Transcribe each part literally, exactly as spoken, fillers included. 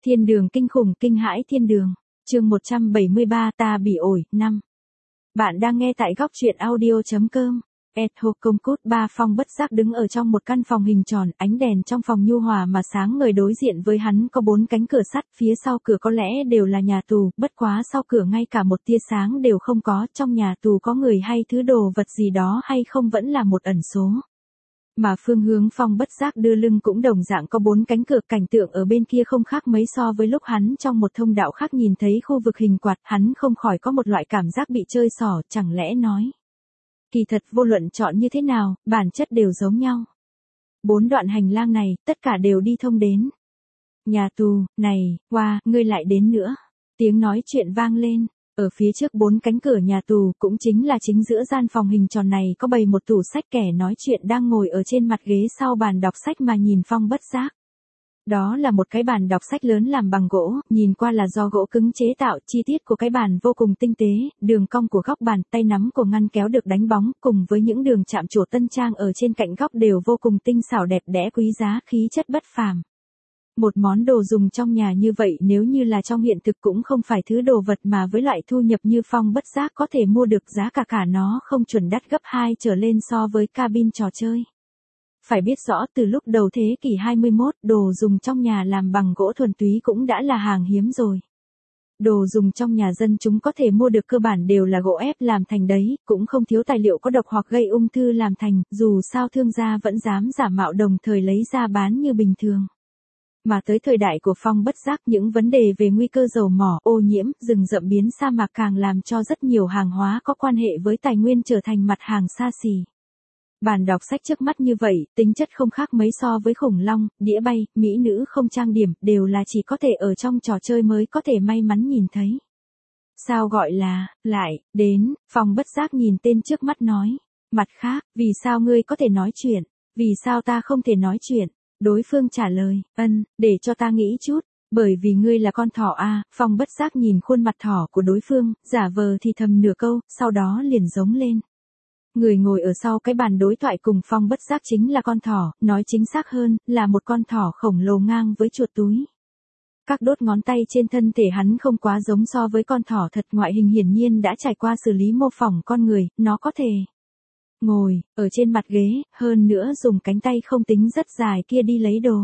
Thiên đường kinh khủng kinh hãi thiên đường. Chương một trăm bảy mươi ba ta bị ổi, năm. Bạn đang nghe tại góc truyện audio chấm com. Etho công cút ba Phong bất giác đứng ở trong một căn phòng hình tròn, ánh đèn trong phòng nhu hòa mà sáng ngời, đối diện với hắn có bốn cánh cửa sắt, phía sau cửa có lẽ đều là nhà tù, bất quá sau cửa ngay cả một tia sáng đều không có, trong nhà tù có người hay thứ đồ vật gì đó hay không vẫn là một ẩn số. Mà phương hướng Phong bất giác đưa lưng cũng đồng dạng có bốn cánh cửa, cảnh tượng ở bên kia không khác mấy so với lúc hắn trong một thông đạo khác nhìn thấy khu vực hình quạt, hắn không khỏi có một loại cảm giác bị chơi xỏ, chẳng lẽ nói. Kỳ thật vô luận chọn như thế nào, bản chất đều giống nhau. Bốn đoạn hành lang này, tất cả đều đi thông đến. Nhà tù, này, wow, ngươi lại đến nữa. Tiếng nói chuyện vang lên. Ở phía trước bốn cánh cửa nhà tù, cũng chính là chính giữa gian phòng hình tròn này, có bày một tủ sách, kẻ nói chuyện đang ngồi ở trên mặt ghế sau bàn đọc sách mà nhìn Phong bất giác. Đó là một cái bàn đọc sách lớn làm bằng gỗ, nhìn qua là do gỗ cứng chế tạo, chi tiết của cái bàn vô cùng tinh tế, đường cong của góc bàn, tay nắm của ngăn kéo được đánh bóng, cùng với những đường chạm trổ tân trang ở trên cạnh góc đều vô cùng tinh xảo đẹp đẽ quý giá, khí chất bất phàm. Một món đồ dùng trong nhà như vậy nếu như là trong hiện thực cũng không phải thứ đồ vật mà với loại thu nhập như Phong bất giác có thể mua được, giá cả cả nó không chuẩn đắt gấp hai trở lên so với cabin trò chơi. Phải biết rõ từ lúc đầu thế kỷ hai mươi mốt, đồ dùng trong nhà làm bằng gỗ thuần túy cũng đã là hàng hiếm rồi. Đồ dùng trong nhà dân chúng có thể mua được cơ bản đều là gỗ ép làm thành đấy, cũng không thiếu tài liệu có độc hoặc gây ung thư làm thành, dù sao thương gia vẫn dám giả mạo đồng thời lấy ra bán như bình thường. Mà tới thời đại của Phong bất giác, những vấn đề về nguy cơ dầu mỏ, ô nhiễm, rừng rậm biến sa mạc càng làm cho rất nhiều hàng hóa có quan hệ với tài nguyên trở thành mặt hàng xa xỉ. Bàn đọc sách trước mắt như vậy, tính chất không khác mấy so với khủng long, đĩa bay, mỹ nữ không trang điểm, đều là chỉ có thể ở trong trò chơi mới có thể may mắn nhìn thấy. Sao gọi là, lại, đến, Phong bất giác nhìn tên trước mắt nói. Mặt khác, vì sao ngươi có thể nói chuyện? Vì sao ta không thể nói chuyện? Đối phương trả lời, ân, để cho ta nghĩ chút, bởi vì ngươi là con thỏ a. Phong bất giác nhìn khuôn mặt thỏ của đối phương, giả vờ thì thầm nửa câu, sau đó liền giống lên. Người ngồi ở sau cái bàn đối thoại cùng Phong bất giác chính là con thỏ, nói chính xác hơn, là một con thỏ khổng lồ ngang với chuột túi. Các đốt ngón tay trên thân thể hắn không quá giống so với con thỏ thật, ngoại hình hiển nhiên đã trải qua xử lý mô phỏng con người, nó có thể ngồi ở trên mặt ghế, hơn nữa dùng cánh tay không tính rất dài kia đi lấy đồ.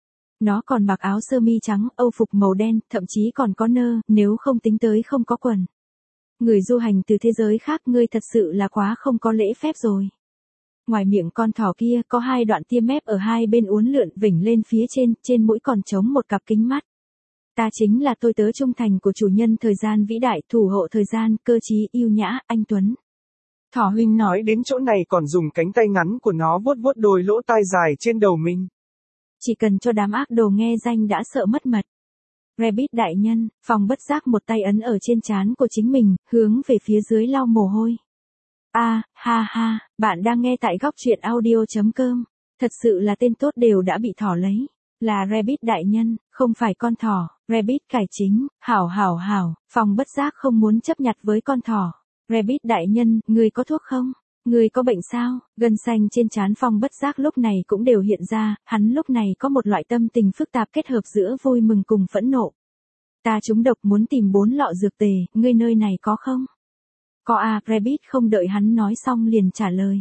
Nó còn mặc áo sơ mi trắng, âu phục màu đen, thậm chí còn có nơ, nếu không tính tới không có quần. Người du hành từ thế giới khác, ngươi thật sự là quá không có lễ phép rồi. Ngoài miệng con thỏ kia có hai đoạn tia mép ở hai bên uốn lượn vểnh lên phía trên, trên mũi còn trống một cặp kính mắt. Ta chính là tôi tớ trung thành của chủ nhân thời gian vĩ đại, thủ hộ thời gian, cơ trí, yêu nhã, anh tuấn. Thỏ huynh nói đến chỗ này còn dùng cánh tay ngắn của nó vuốt vuốt đôi lỗ tai dài trên đầu mình. Chỉ cần cho đám ác đồ nghe danh đã sợ mất mật. Rabbit đại nhân, Phong bất giác một tay ấn ở trên trán của chính mình, hướng về phía dưới lau mồ hôi. A, à, ha ha, bạn đang nghe tại góc truyện audio chấm com. Thật sự là tên tốt đều đã bị thỏ lấy. Là Rabbit đại nhân, không phải con thỏ. Rabbit cải chính, hảo hảo hảo, Phong bất giác không muốn chấp nhặt với con thỏ. Rabbit đại nhân, ngươi có thuốc không? Ngươi có bệnh sao? Gân xanh trên trán Phong bất giác lúc này cũng đều hiện ra, hắn lúc này có một loại tâm tình phức tạp kết hợp giữa vui mừng cùng phẫn nộ. Ta trúng độc muốn tìm bốn lọ dược tề, ngươi nơi này có không? Có à, Rabbit không đợi hắn nói xong liền trả lời.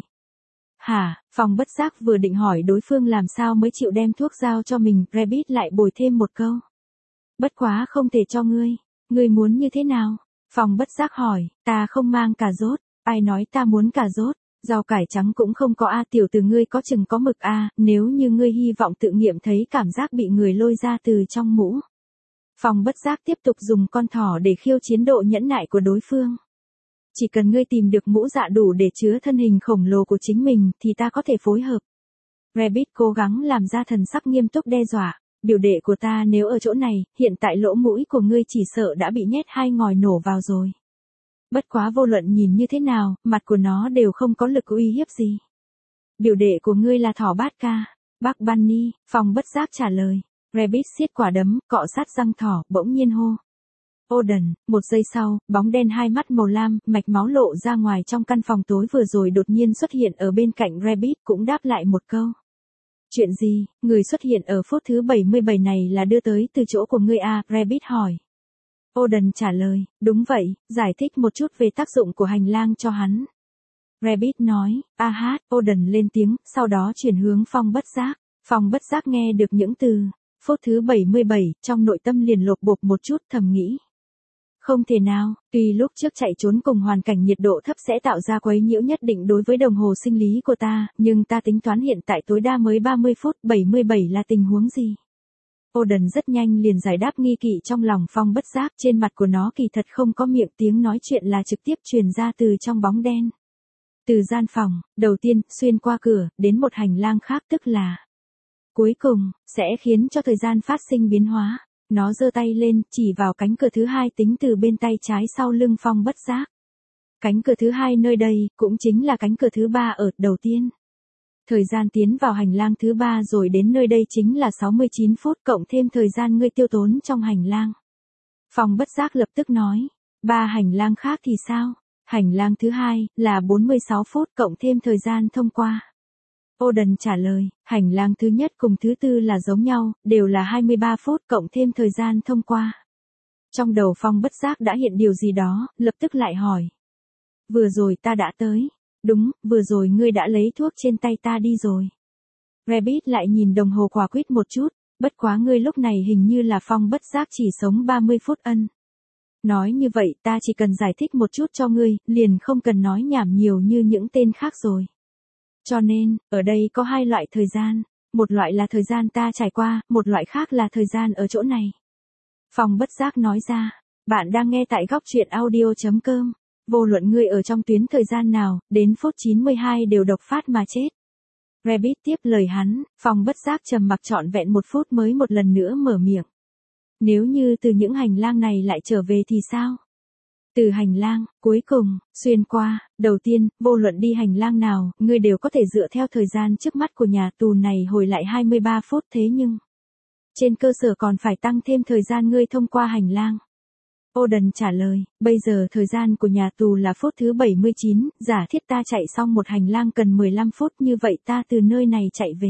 Hả, Phong bất giác vừa định hỏi đối phương làm sao mới chịu đem thuốc giao cho mình, Rabbit lại bồi thêm một câu. Bất quá không thể cho ngươi, ngươi muốn như thế nào? Phong bất giác hỏi, ta không mang cà rốt, ai nói ta muốn cà rốt, rau cải trắng cũng không có a. Tiểu tử ngươi có chừng có mực a, nếu như ngươi hy vọng tự nghiệm thấy cảm giác bị người lôi ra từ trong mũ. Phong bất giác tiếp tục dùng con thỏ để khiêu chiến độ nhẫn nại của đối phương. Chỉ cần ngươi tìm được mũ dạ đủ để chứa thân hình khổng lồ của chính mình thì ta có thể phối hợp. Rabbit cố gắng làm ra thần sắc nghiêm túc đe dọa. Biểu đệ của ta nếu ở chỗ này, hiện tại lỗ mũi của ngươi chỉ sợ đã bị nhét hai ngòi nổ vào rồi. Bất quá vô luận nhìn như thế nào, mặt của nó đều không có lực uy hiếp gì. Biểu đệ của ngươi là thỏ bát ca. Bác Bunny, Phong bất giác trả lời. Rabbit siết quả đấm, cọ sát răng thỏ, bỗng nhiên hô. Odin, một giây sau, bóng đen hai mắt màu lam, mạch máu lộ ra ngoài trong căn phòng tối vừa rồi đột nhiên xuất hiện ở bên cạnh Rabbit cũng đáp lại một câu. Chuyện gì, người xuất hiện ở phút thứ bảy mươi bảy này là đưa tới từ chỗ của ngươi à, Rabbit hỏi. Oden trả lời, đúng vậy, giải thích một chút về tác dụng của hành lang cho hắn. Rabbit nói, a hát, Oden lên tiếng, sau đó chuyển hướng Phong Bất Giác. Phong Bất Giác nghe được những từ, phút thứ bảy mươi bảy, trong nội tâm liền lột bột một chút thầm nghĩ. Không thể nào, tuy lúc trước chạy trốn cùng hoàn cảnh nhiệt độ thấp sẽ tạo ra quấy nhiễu nhất định đối với đồng hồ sinh lý của ta, nhưng ta tính toán hiện tại tối đa mới ba mươi phút, bảy mươi bảy là tình huống gì? Oden rất nhanh liền giải đáp nghi kỵ trong lòng Phong Bất Giác, trên mặt của nó kỳ thật không có miệng, tiếng nói chuyện là trực tiếp truyền ra từ trong bóng đen. Từ gian phòng, đầu tiên, xuyên qua cửa, đến một hành lang khác tức là cuối cùng, sẽ khiến cho thời gian phát sinh biến hóa. Nó giơ tay lên, chỉ vào cánh cửa thứ hai tính từ bên tay trái sau lưng Phong Bất Giác. Cánh cửa thứ hai nơi đây, cũng chính là cánh cửa thứ ba ở đầu tiên. Thời gian tiến vào hành lang thứ ba rồi đến nơi đây chính là sáu mươi chín phút cộng thêm thời gian ngươi tiêu tốn trong hành lang. Phong Bất Giác lập tức nói, ba hành lang khác thì sao? Hành lang thứ hai là bốn mươi sáu phút cộng thêm thời gian thông qua. Oden trả lời, hành lang thứ nhất cùng thứ tư là giống nhau, đều là hai mươi ba phút cộng thêm thời gian thông qua. Trong đầu Phong Bất Giác đã hiện điều gì đó, lập tức lại hỏi. Vừa rồi ta đã tới. Đúng, vừa rồi ngươi đã lấy thuốc trên tay ta đi rồi. Rabbit lại nhìn đồng hồ quả quyết một chút, bất quá ngươi lúc này hình như là Phong Bất Giác chỉ sống ba mươi phút ân. Nói như vậy ta chỉ cần giải thích một chút cho ngươi, liền không cần nói nhảm nhiều như những tên khác rồi. Cho nên, ở đây có hai loại thời gian, một loại là thời gian ta trải qua, một loại khác là thời gian ở chỗ này. Phong Bất Giác nói ra, bạn đang nghe tại góc truyện audio chấm com, vô luận ngươi ở trong tuyến thời gian nào, đến phút chín mươi hai đều độc phát mà chết. Rabbit tiếp lời hắn, Phong Bất Giác trầm mặc trọn vẹn một phút mới một lần nữa mở miệng. Nếu như từ những hành lang này lại trở về thì sao? Từ hành lang, cuối cùng, xuyên qua, đầu tiên, vô luận đi hành lang nào, ngươi đều có thể dựa theo thời gian trước mắt của nhà tù này hồi lại hai mươi ba phút thế nhưng. Trên cơ sở còn phải tăng thêm thời gian ngươi thông qua hành lang. Oden trả lời, bây giờ thời gian của nhà tù là phút thứ bảy mươi chín, giả thiết ta chạy xong một hành lang cần mười lăm phút như vậy ta từ nơi này chạy về.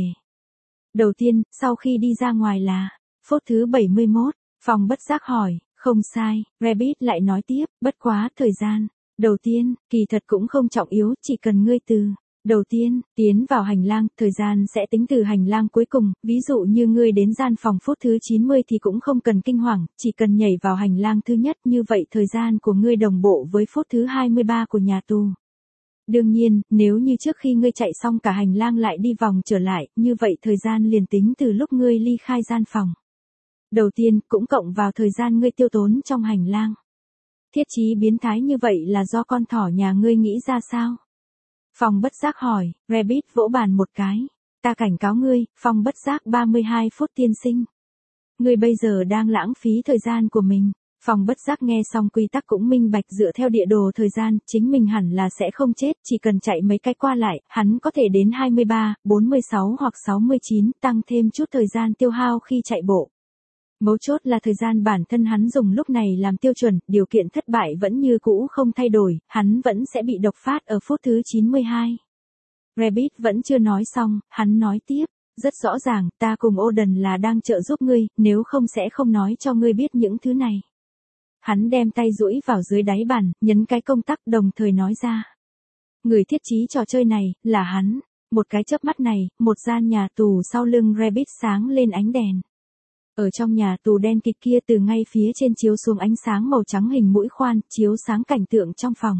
Đầu tiên, sau khi đi ra ngoài là, phút thứ bảy mươi mốt, Phong Bất Giác hỏi. Không sai, Rabbit lại nói tiếp, bất quá thời gian. Đầu tiên, kỳ thật cũng không trọng yếu, chỉ cần ngươi từ. Đầu tiên, tiến vào hành lang, thời gian sẽ tính từ hành lang cuối cùng, ví dụ như ngươi đến gian phòng phút thứ chín mươi thì cũng không cần kinh hoàng, chỉ cần nhảy vào hành lang thứ nhất, như vậy thời gian của ngươi đồng bộ với phút thứ hai mươi ba của nhà tù. Đương nhiên, nếu như trước khi ngươi chạy xong cả hành lang lại đi vòng trở lại, như vậy thời gian liền tính từ lúc ngươi ly khai gian phòng. Đầu tiên, cũng cộng vào thời gian ngươi tiêu tốn trong hành lang. Thiết chí biến thái như vậy là do con thỏ nhà ngươi nghĩ ra sao? Phong Bất Giác hỏi, Rabbit vỗ bàn một cái. Ta cảnh cáo ngươi, Phong Bất Giác ba mươi hai phút tiên sinh. Ngươi bây giờ đang lãng phí thời gian của mình. Phong Bất Giác nghe xong quy tắc cũng minh bạch dựa theo địa đồ thời gian, chính mình hẳn là sẽ không chết, chỉ cần chạy mấy cái qua lại, hắn có thể đến hai mươi ba, bốn mươi sáu hoặc sáu mươi chín, tăng thêm chút thời gian tiêu hao khi chạy bộ. Mấu chốt là thời gian bản thân hắn dùng lúc này làm tiêu chuẩn, điều kiện thất bại vẫn như cũ không thay đổi, hắn vẫn sẽ bị độc phát ở phút thứ chín mươi hai. Rabbit vẫn chưa nói xong, hắn nói tiếp, rất rõ ràng, ta cùng Oden là đang trợ giúp ngươi, nếu không sẽ không nói cho ngươi biết những thứ này. Hắn đem tay duỗi vào dưới đáy bàn, nhấn cái công tắc đồng thời nói ra. Người thiết trí trò chơi này, là hắn. Một cái chớp mắt này, một gian nhà tù sau lưng Rabbit sáng lên ánh đèn. Ở trong nhà tù đen kịt kia từ ngay phía trên chiếu xuống ánh sáng màu trắng hình mũi khoan, chiếu sáng cảnh tượng trong phòng.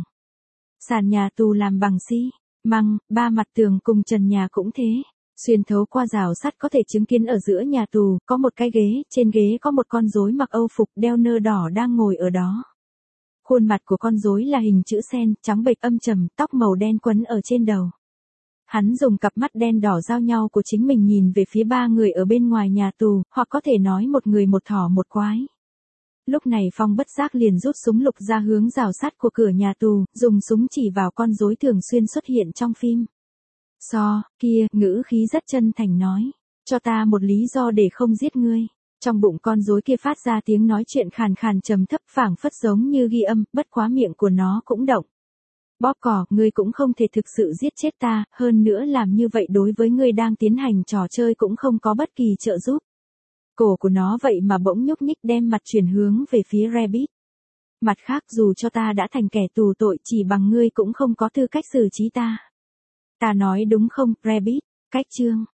Sàn nhà tù làm bằng xi măng, ba mặt tường cùng trần nhà cũng thế. Xuyên thấu qua rào sắt có thể chứng kiến ở giữa nhà tù, có một cái ghế, trên ghế có một con rối mặc âu phục đeo nơ đỏ đang ngồi ở đó. Khuôn mặt của con rối là hình chữ sen, trắng bệch âm trầm, tóc màu đen quấn ở trên đầu. Hắn dùng cặp mắt đen đỏ giao nhau của chính mình nhìn về phía ba người ở bên ngoài nhà tù, hoặc có thể nói một người một thỏ một quái. Lúc này Phong Bất Giác liền rút súng lục ra hướng rào sắt của cửa nhà tù, dùng súng chỉ vào con rối thường xuyên xuất hiện trong phim. So, kia, ngữ khí rất chân thành nói, cho ta một lý do để không giết ngươi. Trong bụng con rối kia phát ra tiếng nói chuyện khàn khàn trầm thấp phảng phất giống như ghi âm, bất quá miệng của nó cũng động. Bóp cỏ, ngươi cũng không thể thực sự giết chết ta, hơn nữa làm như vậy đối với ngươi đang tiến hành trò chơi cũng không có bất kỳ trợ giúp. Cổ của nó vậy mà bỗng nhúc nhích đem mặt chuyển hướng về phía Rabbit. Mặt khác dù cho ta đã thành kẻ tù tội chỉ bằng ngươi cũng không có tư cách xử trí ta. Ta nói đúng không, Rabbit? Cách chương